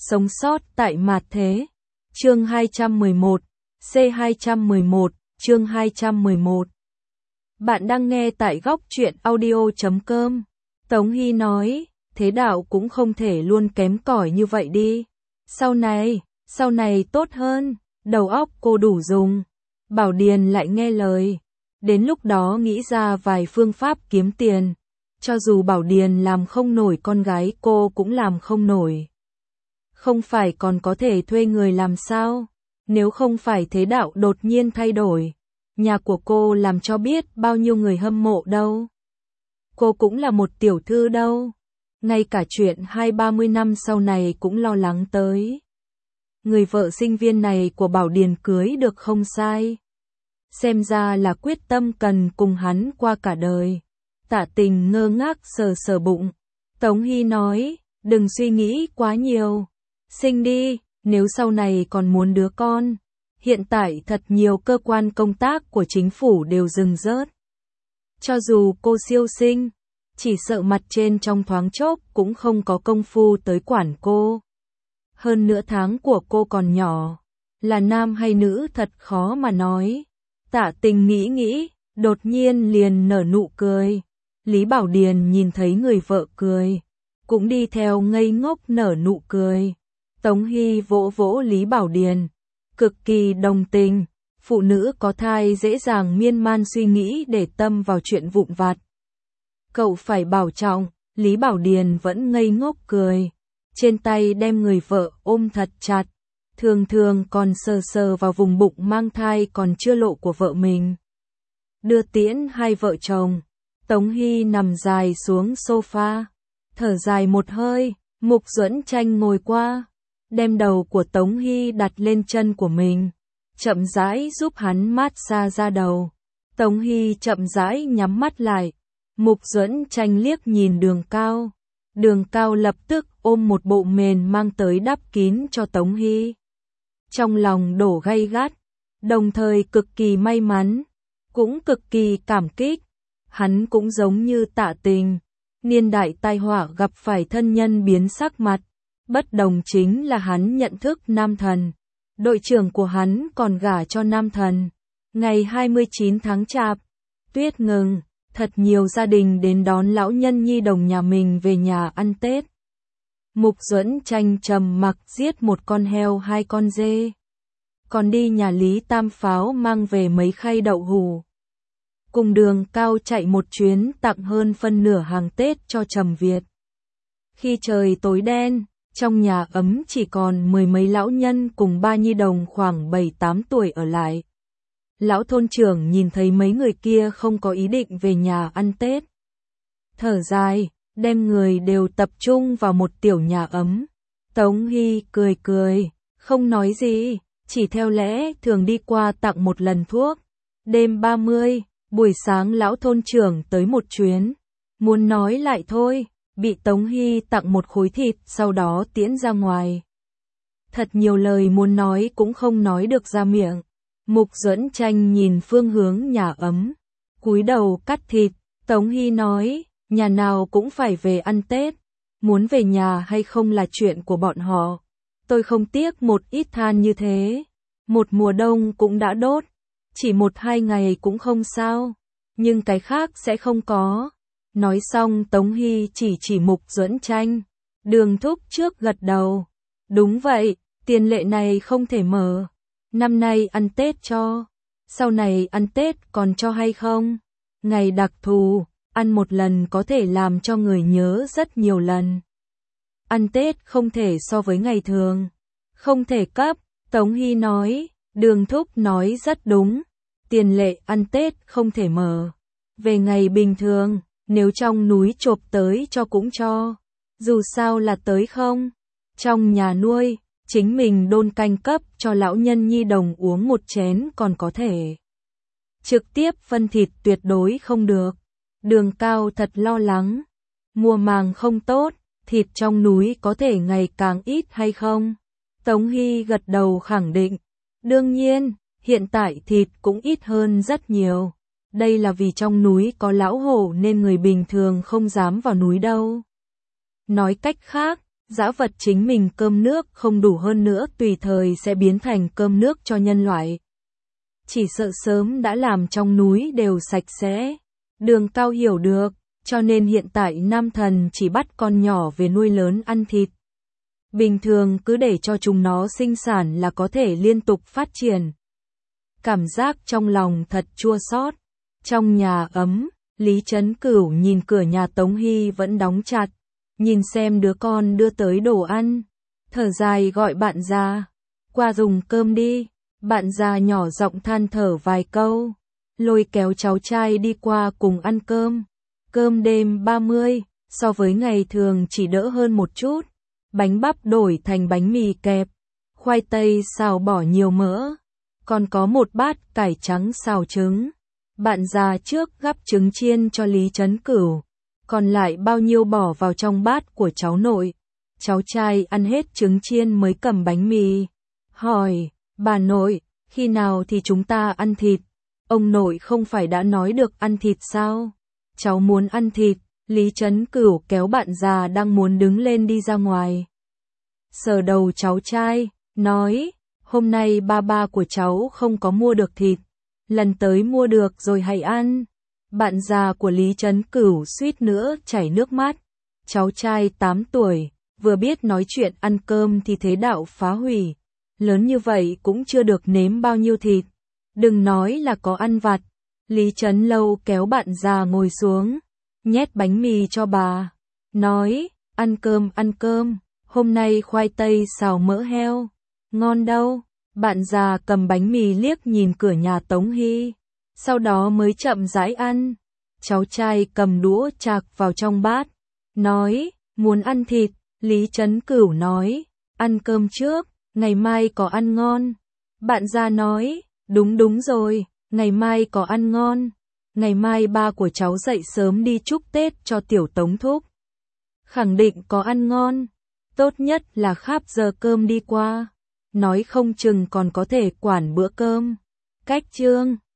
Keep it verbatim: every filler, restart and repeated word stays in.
Sống sót tại mạt thế. Chương hai trăm mười một, C hai trăm mười một, chương hai trăm mười một. Bạn đang nghe tại góc truyện audio chấm com. Tống Hy nói, thế đạo cũng không thể luôn kém cỏi như vậy đi. Sau này, sau này tốt hơn, đầu óc cô đủ dùng. Bảo Điền lại nghe lời. Đến lúc đó nghĩ ra vài phương pháp kiếm tiền. Cho dù Bảo Điền làm không nổi con gái cô cũng làm không nổi. Không phải còn có thể thuê người làm sao? Nếu không phải thế đạo đột nhiên thay đổi. Nhà của cô làm cho biết bao nhiêu người hâm mộ đâu. Cô cũng là một tiểu thư đâu. Ngay cả chuyện hai ba mươi năm sau này cũng lo lắng tới. Người vợ sinh viên này của Bảo Điền cưới được không sai. Xem ra là quyết tâm cần cùng hắn qua cả đời. Tạ Tình ngơ ngác sờ sờ bụng. Tống Hy nói, đừng suy nghĩ quá nhiều. Sinh đi, nếu sau này còn muốn đứa con. Hiện tại thật nhiều cơ quan công tác của chính phủ đều dừng rớt. Cho dù cô siêu sinh, chỉ sợ mặt trên trong thoáng chốc cũng không có công phu tới quản cô. Hơn nữa tháng của cô còn nhỏ, là nam hay nữ thật khó mà nói. Tạ Tình nghĩ nghĩ, đột nhiên liền nở nụ cười. Lý Bảo Điền nhìn thấy người vợ cười, cũng đi theo ngây ngốc nở nụ cười. Tống Hy vỗ vỗ Lý Bảo Điền, cực kỳ đồng tình. Phụ nữ có thai dễ dàng miên man suy nghĩ để tâm vào chuyện vụn vặt. Cậu phải bảo trọng. Lý Bảo Điền vẫn ngây ngốc cười, trên tay đem người vợ ôm thật chặt, thường thường còn sờ sờ vào vùng bụng mang thai còn chưa lộ của vợ mình. Đưa tiễn hai vợ chồng, Tống Hy nằm dài xuống sofa, thở dài một hơi. Mục Duẫn Tranh ngồi qua, đem đầu của Tống Hy đặt lên chân của mình, chậm rãi giúp hắn mát xa da đầu. Tống Hy chậm rãi nhắm mắt lại. Mục Duẫn Tranh liếc nhìn Đường Cao. Đường Cao lập tức ôm một bộ mền mang tới đắp kín cho Tống Hy. Trong lòng đổ gay gắt, đồng thời cực kỳ may mắn, cũng cực kỳ cảm kích. Hắn cũng giống như Tạ Tình, niên đại tai họa gặp phải thân nhân biến sắc mặt. Bất đồng chính là hắn nhận thức nam thần. Đội trưởng của hắn còn gả cho nam thần. Ngày hai mươi chín tháng Chạp, tuyết ngừng, thật nhiều gia đình đến đón lão nhân nhi đồng nhà mình về nhà ăn Tết. Mục Duẫn Tranh trầm mặc giết một con heo hai con dê. Còn đi nhà Lý Tam Pháo mang về mấy khay đậu hủ. Cùng Đường Cao chạy một chuyến tặng hơn phân nửa hàng Tết cho Trầm Việt. Khi trời tối đen, trong nhà ấm chỉ còn mười mấy lão nhân cùng ba nhi đồng khoảng bảy tám tuổi ở lại. Lão thôn trưởng nhìn thấy mấy người kia không có ý định về nhà ăn Tết. Thở dài, đem người đều tập trung vào một tiểu nhà ấm. Tống Hy cười cười, không nói gì, chỉ theo lẽ thường đi qua tặng một lần thuốc. Đêm ba mươi, buổi sáng lão thôn trưởng tới một chuyến, muốn nói lại thôi, bị Tống Hy tặng một khối thịt sau đó tiễn ra ngoài. Thật nhiều lời muốn nói cũng không nói được ra miệng. Mục Duẫn Tranh nhìn phương hướng nhà ấm, cúi đầu cắt thịt. Tống Hy nói, nhà nào cũng phải về ăn Tết, muốn về nhà hay không là chuyện của bọn họ. Tôi không tiếc một ít than như thế, một mùa đông cũng đã đốt, chỉ một hai ngày cũng không sao, nhưng cái khác sẽ không có. Nói xong Tống Hy chỉ chỉ Mục Duẫn Tranh. Đường Thúc trước gật đầu, đúng vậy, tiền lệ này không thể mở. Năm nay ăn Tết cho, sau này ăn Tết còn cho hay không? Ngày đặc thù, ăn một lần có thể làm cho người nhớ rất nhiều lần. Ăn Tết không thể so với ngày thường, không thể cấp. Tống Hy nói, Đường Thúc nói rất đúng, tiền lệ ăn Tết không thể mở. Về ngày bình thường, nếu trong núi chộp tới cho cũng cho, dù sao là tới không. Trong nhà nuôi, chính mình đôn canh cấp cho lão nhân nhi đồng uống một chén còn có thể. Trực tiếp phân thịt tuyệt đối không được. Đường Cao thật lo lắng. Mùa màng không tốt, thịt trong núi có thể ngày càng ít hay không? Tống Hy gật đầu khẳng định. Đương nhiên, hiện tại thịt cũng ít hơn rất nhiều. Đây là vì trong núi có lão hổ nên người bình thường không dám vào núi đâu. Nói cách khác, dã vật chính mình cơm nước không đủ hơn nữa tùy thời sẽ biến thành cơm nước cho nhân loại. Chỉ sợ sớm đã làm trong núi đều sạch sẽ. Đường Cao hiểu được, cho nên hiện tại Nam Thần chỉ bắt con nhỏ về nuôi lớn ăn thịt. Bình thường cứ để cho chúng nó sinh sản là có thể liên tục phát triển. Cảm giác trong lòng thật chua xót. Trong nhà ấm, Lý Trấn Cửu nhìn cửa nhà Tống Hy vẫn đóng chặt, nhìn xem đứa con đưa tới đồ ăn, thở dài gọi bạn già, qua dùng cơm đi. Bạn già nhỏ giọng than thở vài câu, lôi kéo cháu trai đi qua cùng ăn cơm. Cơm đêm ba mươi, so với ngày thường chỉ đỡ hơn một chút. Bánh bắp đổi thành bánh mì kẹp, khoai tây xào bỏ nhiều mỡ, còn có một bát cải trắng xào trứng. Bạn già trước gắp trứng chiên cho Lý Trấn Cửu, còn lại bao nhiêu bỏ vào trong bát của cháu nội. Cháu trai ăn hết trứng chiên mới cầm bánh mì, hỏi, bà nội, khi nào thì chúng ta ăn thịt? Ông nội không phải đã nói được ăn thịt sao? Cháu muốn ăn thịt. Lý Trấn Cửu kéo bạn già đang muốn đứng lên đi ra ngoài. Sờ đầu cháu trai, nói, hôm nay ba ba của cháu không có mua được thịt, lần tới mua được rồi hãy ăn. Bạn già của Lý Trấn Cửu suýt nữa chảy nước mắt. Cháu trai tám tuổi, vừa biết nói chuyện ăn cơm thì thế đạo phá hủy. Lớn như vậy cũng chưa được nếm bao nhiêu thịt. Đừng nói là có ăn vặt. Lý Trấn Lâu kéo bạn già ngồi xuống, nhét bánh mì cho bà, nói, ăn cơm ăn cơm, hôm nay khoai tây xào mỡ heo, ngon đâu. Bạn già cầm bánh mì liếc nhìn cửa nhà Tống Hy, sau đó mới chậm rãi ăn. Cháu trai cầm đũa chạc vào trong bát, nói, muốn ăn thịt. Lý Trấn Cửu nói, ăn cơm trước, ngày mai có ăn ngon. Bạn già nói, đúng đúng rồi, ngày mai có ăn ngon. Ngày mai ba của cháu dậy sớm đi chúc Tết cho tiểu Tống thúc. Khẳng định có ăn ngon. Tốt nhất là kháp giờ cơm đi qua. Nói không chừng còn có thể quản bữa cơm. Cách chương